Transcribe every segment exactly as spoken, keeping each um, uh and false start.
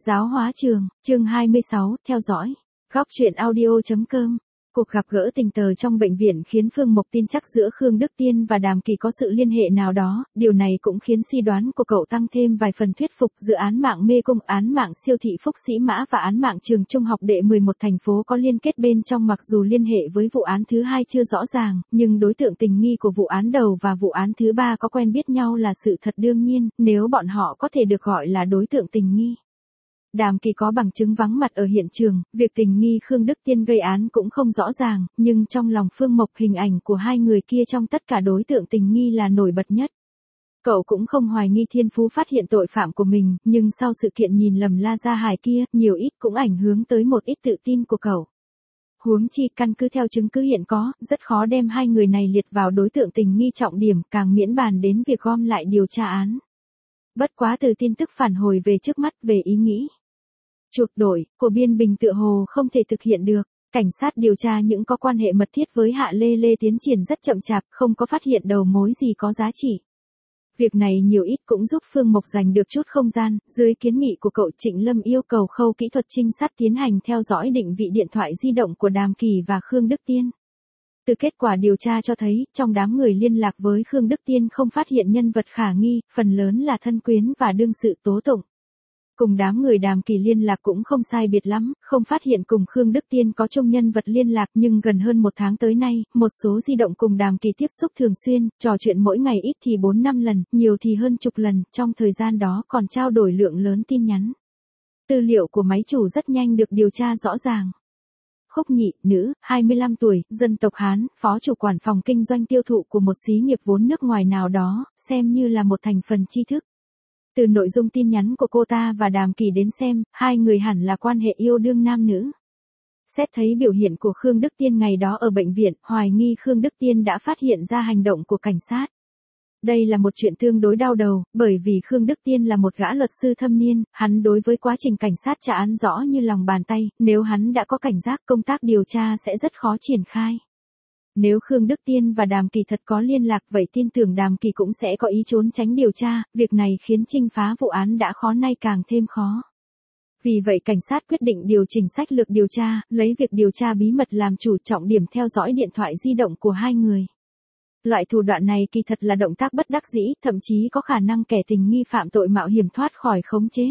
Giáo hóa trường, chương hai mươi sáu, theo dõi. Góc truyện audio.com. Cuộc gặp gỡ tình cờ trong bệnh viện khiến Phương Mộc tin chắc giữa Khương Đức Tiên và Đàm Kỳ có sự liên hệ nào đó, điều này cũng khiến suy đoán của cậu tăng thêm vài phần thuyết phục. Dự án mạng mê cung, án mạng siêu thị Phúc Sĩ Mã và án mạng trường trung học đệ mười một thành phố có liên kết bên trong. Mặc dù liên hệ với vụ án thứ hai chưa rõ ràng, nhưng đối tượng tình nghi của vụ án đầu và vụ án thứ ba có quen biết nhau là sự thật đương nhiên, nếu bọn họ có thể được gọi là đối tượng tình nghi. Đàm Kỳ có bằng chứng vắng mặt ở hiện trường, việc tình nghi Khương Đức Tiên gây án cũng không rõ ràng, nhưng trong lòng Phương Mộc hình ảnh của hai người kia trong tất cả đối tượng tình nghi là nổi bật nhất. Cậu cũng không hoài nghi Thiên Phú phát hiện tội phạm của mình, nhưng sau sự kiện nhìn lầm La Gia Hải kia, nhiều ít cũng ảnh hưởng tới một ít tự tin của cậu. Huống chi căn cứ theo chứng cứ hiện có, rất khó đem hai người này liệt vào đối tượng tình nghi trọng điểm, càng miễn bàn đến việc gom lại điều tra án. Bất quá từ tin tức phản hồi về trước mắt về ý nghĩ chuộc đổi của Biên Bình tựa hồ không thể thực hiện được. Cảnh sát điều tra những có quan hệ mật thiết với Hạ Lê Lê tiến triển rất chậm chạp, không có phát hiện đầu mối gì có giá trị. Việc này nhiều ít cũng giúp Phương Mộc giành được chút không gian. Dưới kiến nghị của cậu, Trịnh Lâm yêu cầu khâu kỹ thuật trinh sát tiến hành theo dõi định vị điện thoại di động của Đàm Kỳ và Khương Đức Tiên. Từ kết quả điều tra cho thấy, trong đám người liên lạc với Khương Đức Tiên không phát hiện nhân vật khả nghi, phần lớn là thân quyến và đương sự tố tụng. Cùng đám người Đàm Kỳ liên lạc cũng không sai biệt lắm, không phát hiện cùng Khương Đức Tiên có chung nhân vật liên lạc, nhưng gần hơn một tháng tới nay, một số di động cùng Đàm Kỳ tiếp xúc thường xuyên, trò chuyện mỗi ngày ít thì bốn năm lần, nhiều thì hơn chục lần, trong thời gian đó còn trao đổi lượng lớn tin nhắn. Tư liệu của máy chủ rất nhanh được điều tra rõ ràng. Khúc Nhị, nữ, hai mươi lăm tuổi, dân tộc Hán, phó chủ quản phòng kinh doanh tiêu thụ của một xí nghiệp vốn nước ngoài nào đó, xem như là một thành phần tri thức. Từ nội dung tin nhắn của cô ta và Đàm Kỳ đến xem, hai người hẳn là quan hệ yêu đương nam nữ. Xét thấy biểu hiện của Khương Đức Tiên ngày đó ở bệnh viện, hoài nghi Khương Đức Tiên đã phát hiện ra hành động của cảnh sát. Đây là một chuyện tương đối đau đầu, bởi vì Khương Đức Tiên là một gã luật sư thâm niên, hắn đối với quá trình cảnh sát trả án rõ như lòng bàn tay, nếu hắn đã có cảnh giác, công tác điều tra sẽ rất khó triển khai. Nếu Khương Đức Tiên và Đàm Kỳ thật có liên lạc, vậy tin tưởng Đàm Kỳ cũng sẽ có ý trốn tránh điều tra, việc này khiến trinh phá vụ án đã khó nay càng thêm khó. Vì vậy cảnh sát quyết định điều chỉnh sách lược điều tra, lấy việc điều tra bí mật làm chủ, trọng điểm theo dõi điện thoại di động của hai người. Loại thủ đoạn này kỳ thật là động tác bất đắc dĩ, thậm chí có khả năng kẻ tình nghi phạm tội mạo hiểm thoát khỏi khống chế.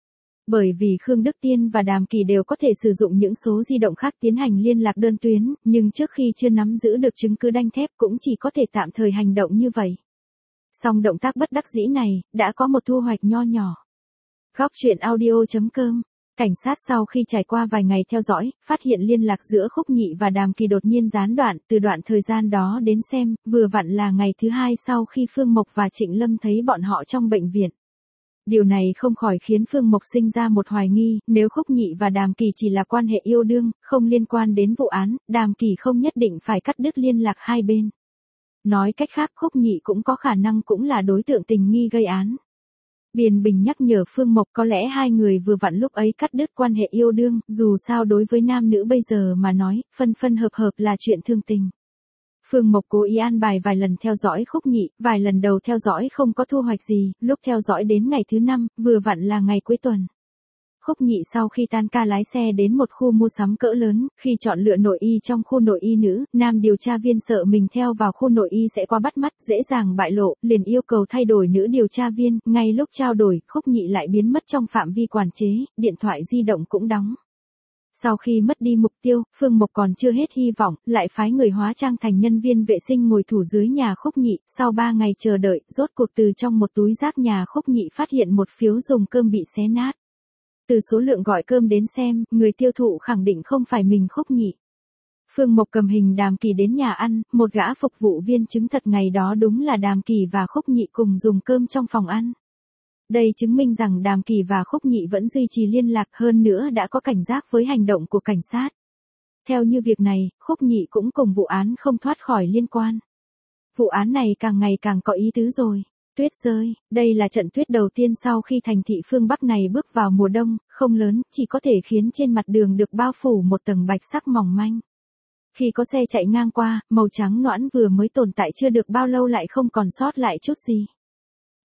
Bởi vì Khương Đức Tiên và Đàm Kỳ đều có thể sử dụng những số di động khác tiến hành liên lạc đơn tuyến, nhưng trước khi chưa nắm giữ được chứng cứ đanh thép cũng chỉ có thể tạm thời hành động như vậy. Song động tác bất đắc dĩ này, đã có một thu hoạch nho nhỏ. Góc truyện audio.com. Cảnh sát sau khi trải qua vài ngày theo dõi, phát hiện liên lạc giữa Khúc Nhị và Đàm Kỳ đột nhiên gián đoạn, từ đoạn thời gian đó đến xem, vừa vặn là ngày thứ hai sau khi Phương Mộc và Trịnh Lâm thấy bọn họ trong bệnh viện. Điều này không khỏi khiến Phương Mộc sinh ra một hoài nghi, nếu Khúc Nhị và Đàm Kỳ chỉ là quan hệ yêu đương, không liên quan đến vụ án, Đàm Kỳ không nhất định phải cắt đứt liên lạc hai bên. Nói cách khác, Khúc Nhị cũng có khả năng cũng là đối tượng tình nghi gây án. Biên Bình nhắc nhở Phương Mộc có lẽ hai người vừa vặn lúc ấy cắt đứt quan hệ yêu đương, dù sao đối với nam nữ bây giờ mà nói, phân phân hợp hợp là chuyện thương tình. Phương Mộc cố ý an bài vài lần theo dõi Khúc Nhị, vài lần đầu theo dõi không có thu hoạch gì, lúc theo dõi đến ngày thứ năm, vừa vặn là ngày cuối tuần. Khúc Nhị sau khi tan ca lái xe đến một khu mua sắm cỡ lớn, khi chọn lựa nội y trong khu nội y nữ, nam điều tra viên sợ mình theo vào khu nội y sẽ qua bắt mắt, dễ dàng bại lộ, liền yêu cầu thay đổi nữ điều tra viên, ngay lúc trao đổi, Khúc Nhị lại biến mất trong phạm vi quản chế, điện thoại di động cũng đóng. Sau khi mất đi mục tiêu, Phương Mộc còn chưa hết hy vọng, lại phái người hóa trang thành nhân viên vệ sinh ngồi thủ dưới nhà Khúc Nhị, sau ba ngày chờ đợi, rốt cuộc từ trong một túi rác nhà Khúc Nhị phát hiện một phiếu dùng cơm bị xé nát. Từ số lượng gọi cơm đến xem, người tiêu thụ khẳng định không phải mình Khúc Nhị. Phương Mộc cầm hình Đàm Kỳ đến nhà ăn, một gã phục vụ viên chứng thật ngày đó đúng là Đàm Kỳ và Khúc Nhị cùng dùng cơm trong phòng ăn. Đây chứng minh rằng Đàm Kỳ và Khúc Nhị vẫn duy trì liên lạc, hơn nữa đã có cảnh giác với hành động của cảnh sát. Theo như việc này, Khúc Nhị cũng cùng vụ án không thoát khỏi liên quan. Vụ án này càng ngày càng có ý tứ rồi. Tuyết rơi, đây là trận tuyết đầu tiên sau khi thành thị phương Bắc này bước vào mùa đông, không lớn, chỉ có thể khiến trên mặt đường được bao phủ một tầng bạch sắc mỏng manh. Khi có xe chạy ngang qua, màu trắng nõn vừa mới tồn tại chưa được bao lâu lại không còn sót lại chút gì.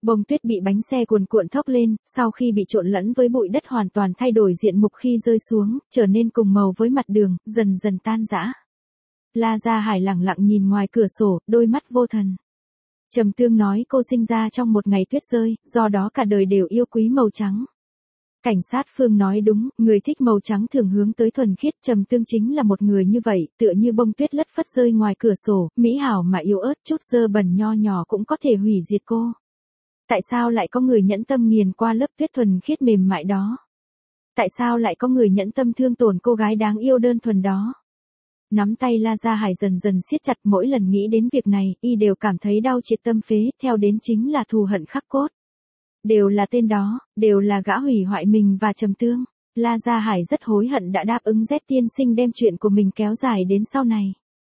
Bông tuyết bị bánh xe cuồn cuộn thốc lên, sau khi bị trộn lẫn với bụi đất hoàn toàn thay đổi diện mục khi rơi xuống, trở nên cùng màu với mặt đường, dần dần tan rã. La Gia Hải lẳng lặng nhìn ngoài cửa sổ, đôi mắt vô thần. Trầm Tương nói cô sinh ra trong một ngày tuyết rơi, do đó cả đời đều yêu quý màu trắng. Cảnh sát Phương nói đúng, người thích màu trắng thường hướng tới thuần khiết. Trầm Tương chính là một người như vậy, tựa như bông tuyết lất phất rơi ngoài cửa sổ, mỹ hảo mà yếu ớt, chút dơ bẩn nho nhỏ cũng có thể hủy diệt cô. Tại sao lại có người nhẫn tâm nghiền qua lớp tuyết thuần khiết mềm mại đó? Tại sao lại có người nhẫn tâm thương tổn cô gái đáng yêu đơn thuần đó? Nắm tay La Gia Hải dần dần siết chặt, mỗi lần nghĩ đến việc này, y đều cảm thấy đau triệt tâm phế, theo đến chính là thù hận khắc cốt. Đều là tên đó, đều là gã hủy hoại mình và Trầm Tương. La Gia Hải rất hối hận đã đáp ứng Z tiên sinh đem chuyện của mình kéo dài đến sau này.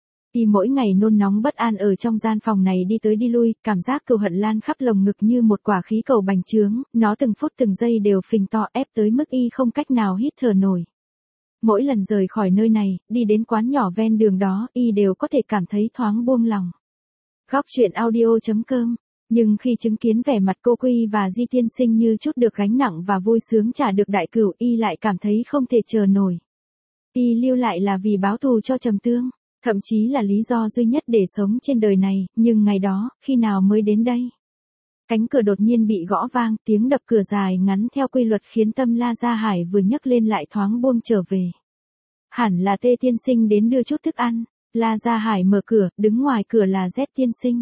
Y mỗi ngày nôn nóng bất an ở trong gian phòng này đi tới đi lui, cảm giác cừu hận lan khắp lồng ngực như một quả khí cầu bành trướng, nó từng phút từng giây đều phình to ép tới mức y không cách nào hít thở nổi. Mỗi lần rời khỏi nơi này, đi đến quán nhỏ ven đường đó, y đều có thể cảm thấy thoáng buông lòng. Góc truyện audio chấm com. Nhưng khi chứng kiến vẻ mặt cô Quy và Di tiên sinh như chút được gánh nặng và vui sướng trả được đại cửu, y lại cảm thấy không thể chờ nổi. Y lưu lại là vì báo thù cho Trầm Tương, thậm chí là lý do duy nhất để sống trên đời này, nhưng ngày đó, khi nào mới đến đây? Cánh cửa đột nhiên bị gõ vang, tiếng đập cửa dài ngắn theo quy luật khiến tâm La Gia Hải vừa nhấc lên lại thoáng buông trở về. Hẳn là Tê tiên sinh đến đưa chút thức ăn. La Gia Hải mở cửa, đứng ngoài cửa là Z tiên sinh.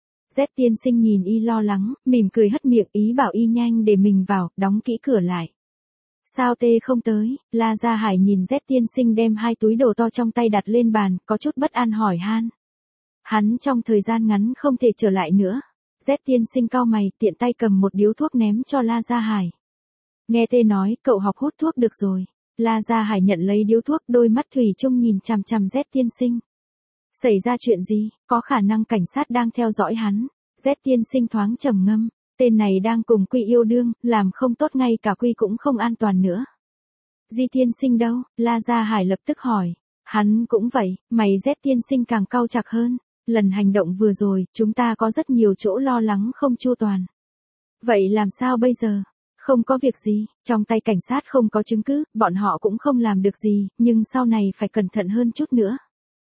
Z tiên sinh nhìn y lo lắng, mỉm cười hất miệng, ý bảo y nhanh để mình vào, đóng kỹ cửa lại. Sao Tê không tới? La Gia Hải nhìn Z tiên sinh đem hai túi đồ to trong tay đặt lên bàn, có chút bất an hỏi han. Hắn trong thời gian ngắn không thể trở lại nữa. Z tiên sinh cau mày, tiện tay cầm một điếu thuốc ném cho La Gia Hải. Nghe Tê nói, cậu học hút thuốc được rồi. La Gia Hải nhận lấy điếu thuốc, đôi mắt thủy chung nhìn chằm chằm Z tiên sinh. Xảy ra chuyện gì? Có khả năng cảnh sát đang theo dõi hắn. Z tiên sinh thoáng trầm ngâm. Tên này đang cùng Quy yêu đương, làm không tốt ngay cả Quy cũng không an toàn nữa. Di tiên sinh đâu? La Gia Hải lập tức hỏi. Hắn cũng vậy, mày Z tiên sinh càng cau chặt hơn. Lần hành động vừa rồi, chúng ta có rất nhiều chỗ lo lắng không chu toàn. Vậy làm sao bây giờ? Không có việc gì, trong tay cảnh sát không có chứng cứ, bọn họ cũng không làm được gì, nhưng sau này phải cẩn thận hơn chút nữa.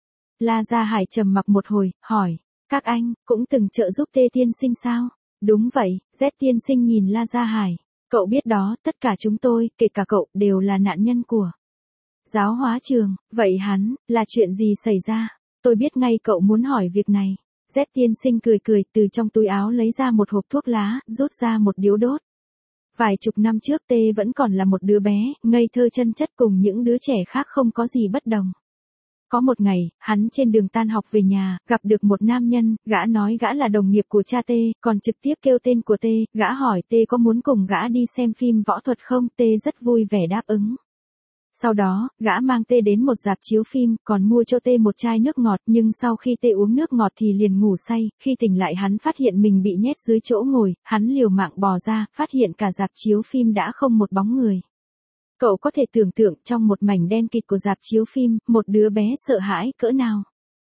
La Gia Hải trầm mặc một hồi, hỏi, các anh, cũng từng trợ giúp Tê tiên sinh sao? Đúng vậy, Z tiên sinh nhìn La Gia Hải. Cậu biết đó, tất cả chúng tôi, kể cả cậu, đều là nạn nhân của giáo hóa trường. Vậy hắn, là chuyện gì xảy ra? Tôi biết ngay cậu muốn hỏi việc này. Z tiên sinh cười cười, từ trong túi áo lấy ra một hộp thuốc lá, rút ra một điếu đốt. Vài chục năm trước Tê vẫn còn là một đứa bé, ngây thơ chân chất cùng những đứa trẻ khác không có gì bất đồng. Có một ngày, hắn trên đường tan học về nhà, gặp được một nam nhân, gã nói gã là đồng nghiệp của cha Tê, còn trực tiếp kêu tên của Tê, gã hỏi Tê có muốn cùng gã đi xem phim võ thuật không, Tê rất vui vẻ đáp ứng. Sau đó, gã mang Tê đến một rạp chiếu phim, còn mua cho Tê một chai nước ngọt, nhưng sau khi Tê uống nước ngọt thì liền ngủ say, khi tỉnh lại hắn phát hiện mình bị nhét dưới chỗ ngồi, hắn liều mạng bò ra, phát hiện cả rạp chiếu phim đã không một bóng người. Cậu có thể tưởng tượng trong một mảnh đen kịt của rạp chiếu phim, một đứa bé sợ hãi cỡ nào.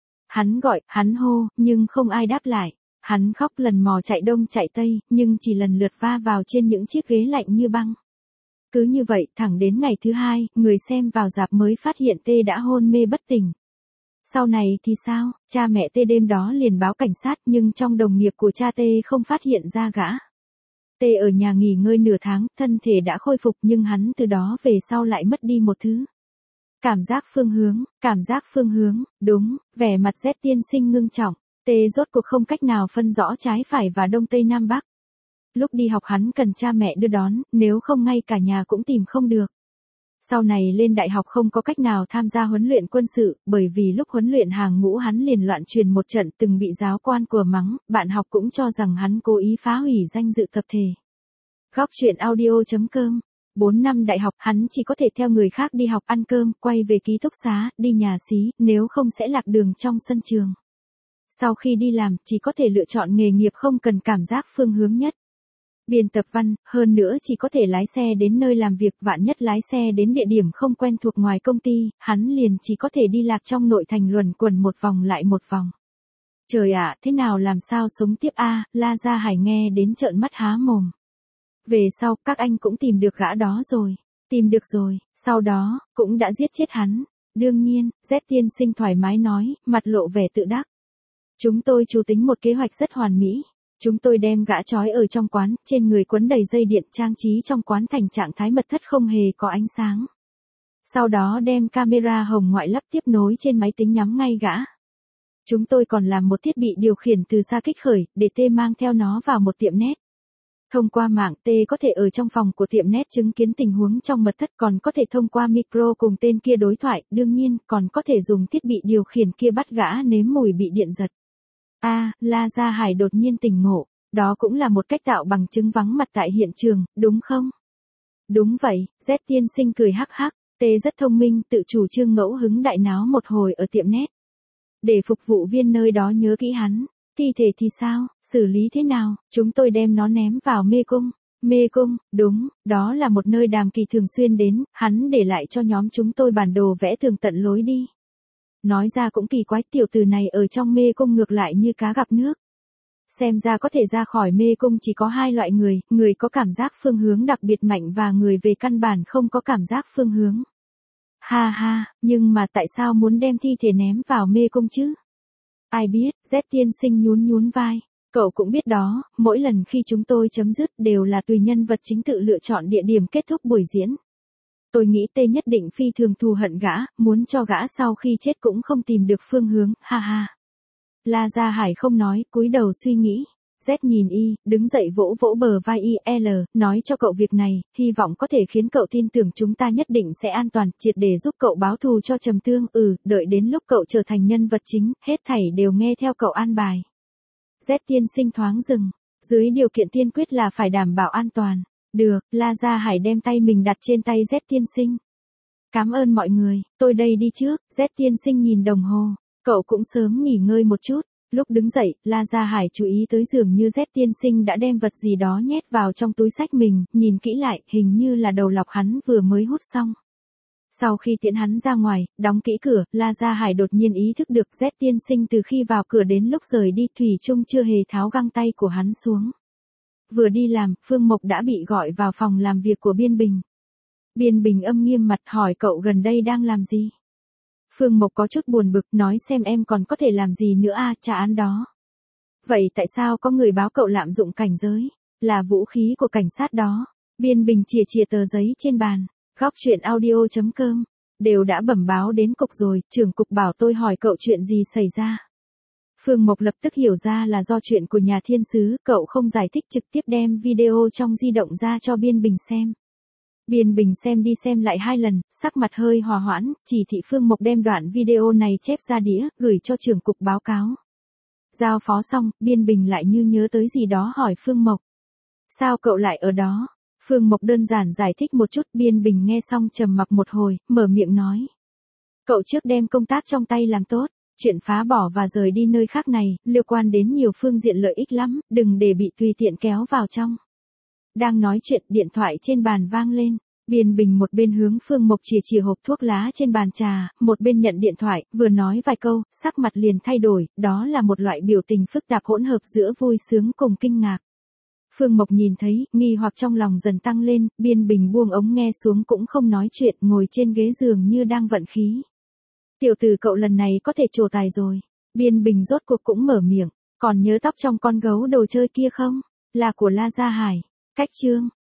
Hắn gọi, hắn hô, nhưng không ai đáp lại. Hắn khóc lần mò chạy đông chạy tây, nhưng chỉ lần lượt va vào trên những chiếc ghế lạnh như băng. Cứ như vậy, thẳng đến ngày thứ hai, người xem vào rạp mới phát hiện Tê đã hôn mê bất tỉnh. Sau này thì sao? Cha mẹ Tê đêm đó liền báo cảnh sát, nhưng trong đồng nghiệp của cha Tê không phát hiện ra gã. Tê ở nhà nghỉ ngơi nửa tháng, thân thể đã khôi phục nhưng hắn từ đó về sau lại mất đi một thứ. Cảm giác phương hướng, cảm giác phương hướng, đúng, vẻ mặt Z tiên sinh ngưng trọng. Tê rốt cuộc không cách nào phân rõ trái phải và đông tây nam bắc. Lúc đi học hắn cần cha mẹ đưa đón, nếu không ngay cả nhà cũng tìm không được. Sau này lên đại học không có cách nào tham gia huấn luyện quân sự, bởi vì lúc huấn luyện hàng ngũ hắn liền loạn truyền một trận từng bị giáo quan của mắng, bạn học cũng cho rằng hắn cố ý phá hủy danh dự tập thể. Góc truyện audio chấm com. bốn năm đại học hắn chỉ có thể theo người khác đi học ăn cơm, quay về ký túc xá, đi nhà xí, nếu không sẽ lạc đường trong sân trường. Sau khi đi làm, chỉ có thể lựa chọn nghề nghiệp không cần cảm giác phương hướng nhất. Biên tập văn, hơn nữa chỉ có thể lái xe đến nơi làm việc, vạn nhất lái xe đến địa điểm không quen thuộc ngoài công ty, hắn liền chỉ có thể đi lạc trong nội thành luẩn quẩn một vòng lại một vòng. Trời ạ, thế nào làm sao sống tiếp a? La Gia Hải nghe đến trợn mắt há mồm. Về sau, các anh cũng tìm được gã đó rồi. Tìm được rồi, sau đó, cũng đã giết chết hắn. Đương nhiên, Z tiên sinh thoải mái nói, mặt lộ vẻ tự đắc. Chúng tôi chủ tính một kế hoạch rất hoàn mỹ. Chúng tôi đem gã trói ở trong quán, trên người quấn đầy dây điện trang trí trong quán thành trạng thái mật thất không hề có ánh sáng. Sau đó đem camera hồng ngoại lắp tiếp nối trên máy tính nhắm ngay gã. Chúng tôi còn làm một thiết bị điều khiển từ xa kích khởi, để T mang theo nó vào một tiệm net. Thông qua mạng, T có thể ở trong phòng của tiệm net chứng kiến tình huống trong mật thất, còn có thể thông qua micro cùng tên kia đối thoại, đương nhiên, còn có thể dùng thiết bị điều khiển kia bắt gã nếm mùi bị điện giật. A, à, La Gia Hải đột nhiên tỉnh ngộ, đó cũng là một cách tạo bằng chứng vắng mặt tại hiện trường, đúng không? Đúng vậy, Z tiên sinh cười hắc hắc, T rất thông minh, tự chủ trương ngẫu hứng đại náo một hồi ở tiệm net. Để phục vụ viên nơi đó nhớ kỹ hắn. Thi thể thì sao, xử lý thế nào, chúng tôi đem nó ném vào mê cung. Mê cung, đúng, đó là một nơi Đàm Kỳ thường xuyên đến, hắn để lại cho nhóm chúng tôi bản đồ vẽ tường tận lối đi. Nói ra cũng kỳ quái, tiểu tử này ở trong mê cung ngược lại như cá gặp nước. Xem ra có thể ra khỏi mê cung chỉ có hai loại người, người có cảm giác phương hướng đặc biệt mạnh và người về căn bản không có cảm giác phương hướng. Ha ha, nhưng mà tại sao muốn đem thi thể ném vào mê cung chứ? Ai biết, Z tiên sinh nhún nhún vai. Cậu cũng biết đó, mỗi lần khi chúng tôi chấm dứt đều là tùy nhân vật chính tự lựa chọn địa điểm kết thúc buổi diễn. Tôi nghĩ T nhất định phi thường thù hận gã, muốn cho gã sau khi chết cũng không tìm được phương hướng, ha ha. La Gia Hải không nói, cúi đầu suy nghĩ. Z nhìn y, đứng dậy vỗ vỗ bờ vai y, L, nói cho cậu việc này, hy vọng có thể khiến cậu tin tưởng chúng ta nhất định sẽ an toàn, triệt để giúp cậu báo thù cho Trầm Tương, ừ, đợi đến lúc cậu trở thành nhân vật chính, hết thảy đều nghe theo cậu an bài. Z tiên sinh thoáng dừng, dưới điều kiện tiên quyết là phải đảm bảo an toàn. Được, La Gia Hải đem tay mình đặt trên tay Z tiên sinh. Cảm ơn mọi người, tôi đây đi trước, Z tiên sinh nhìn đồng hồ, cậu cũng sớm nghỉ ngơi một chút. Lúc đứng dậy, La Gia Hải chú ý tới dường như Z tiên sinh đã đem vật gì đó nhét vào trong túi xách mình, nhìn kỹ lại, hình như là đầu lọc hắn vừa mới hút xong. Sau khi tiễn hắn ra ngoài, đóng kỹ cửa, La Gia Hải đột nhiên ý thức được Z tiên sinh từ khi vào cửa đến lúc rời đi thủy chung chưa hề tháo găng tay của hắn xuống. Vừa đi làm, Phương Mộc đã bị gọi vào phòng làm việc của Biên Bình. Biên Bình âm nghiêm mặt hỏi cậu gần đây đang làm gì? Phương Mộc có chút buồn bực, nói xem em còn có thể làm gì nữa a, à, trả án đó. Vậy tại sao có người báo cậu lạm dụng cảnh giới, là vũ khí của cảnh sát đó? Biên Bình chìa chìa tờ giấy trên bàn, góc chuyện audio chấm com, đều đã bẩm báo đến cục rồi, trưởng cục bảo tôi hỏi cậu chuyện gì xảy ra. Phương Mộc lập tức hiểu ra là do chuyện của nhà thiên sứ, cậu không giải thích trực tiếp đem video trong di động ra cho Biên Bình xem. Biên Bình xem đi xem lại hai lần, sắc mặt hơi hòa hoãn, chỉ thị Phương Mộc đem đoạn video này chép ra đĩa, gửi cho trưởng cục báo cáo. Giao phó xong, Biên Bình lại như nhớ tới gì đó hỏi Phương Mộc. Sao cậu lại ở đó? Phương Mộc đơn giản giải thích một chút, Biên Bình nghe xong trầm mặc một hồi, mở miệng nói. Cậu trước đem công tác trong tay làm tốt, chuyện phá bỏ và rời đi nơi khác này, liên quan đến nhiều phương diện lợi ích lắm, đừng để bị tùy tiện kéo vào trong. Đang nói chuyện, điện thoại trên bàn vang lên. Biên Bình một bên hướng Phương Mộc chìa chìa hộp thuốc lá trên bàn trà, một bên nhận điện thoại, vừa nói vài câu, sắc mặt liền thay đổi, đó là một loại biểu tình phức tạp hỗn hợp giữa vui sướng cùng kinh ngạc. Phương Mộc nhìn thấy, nghi hoặc trong lòng dần tăng lên, Biên Bình buông ống nghe xuống cũng không nói chuyện, ngồi trên ghế giường như đang vận khí. Tiểu tử cậu lần này có thể trổ tài rồi. Biên Bình rốt cuộc cũng mở miệng, còn nhớ tóc trong con gấu đồ chơi kia không? Là của La Gia Hải. Cách chương.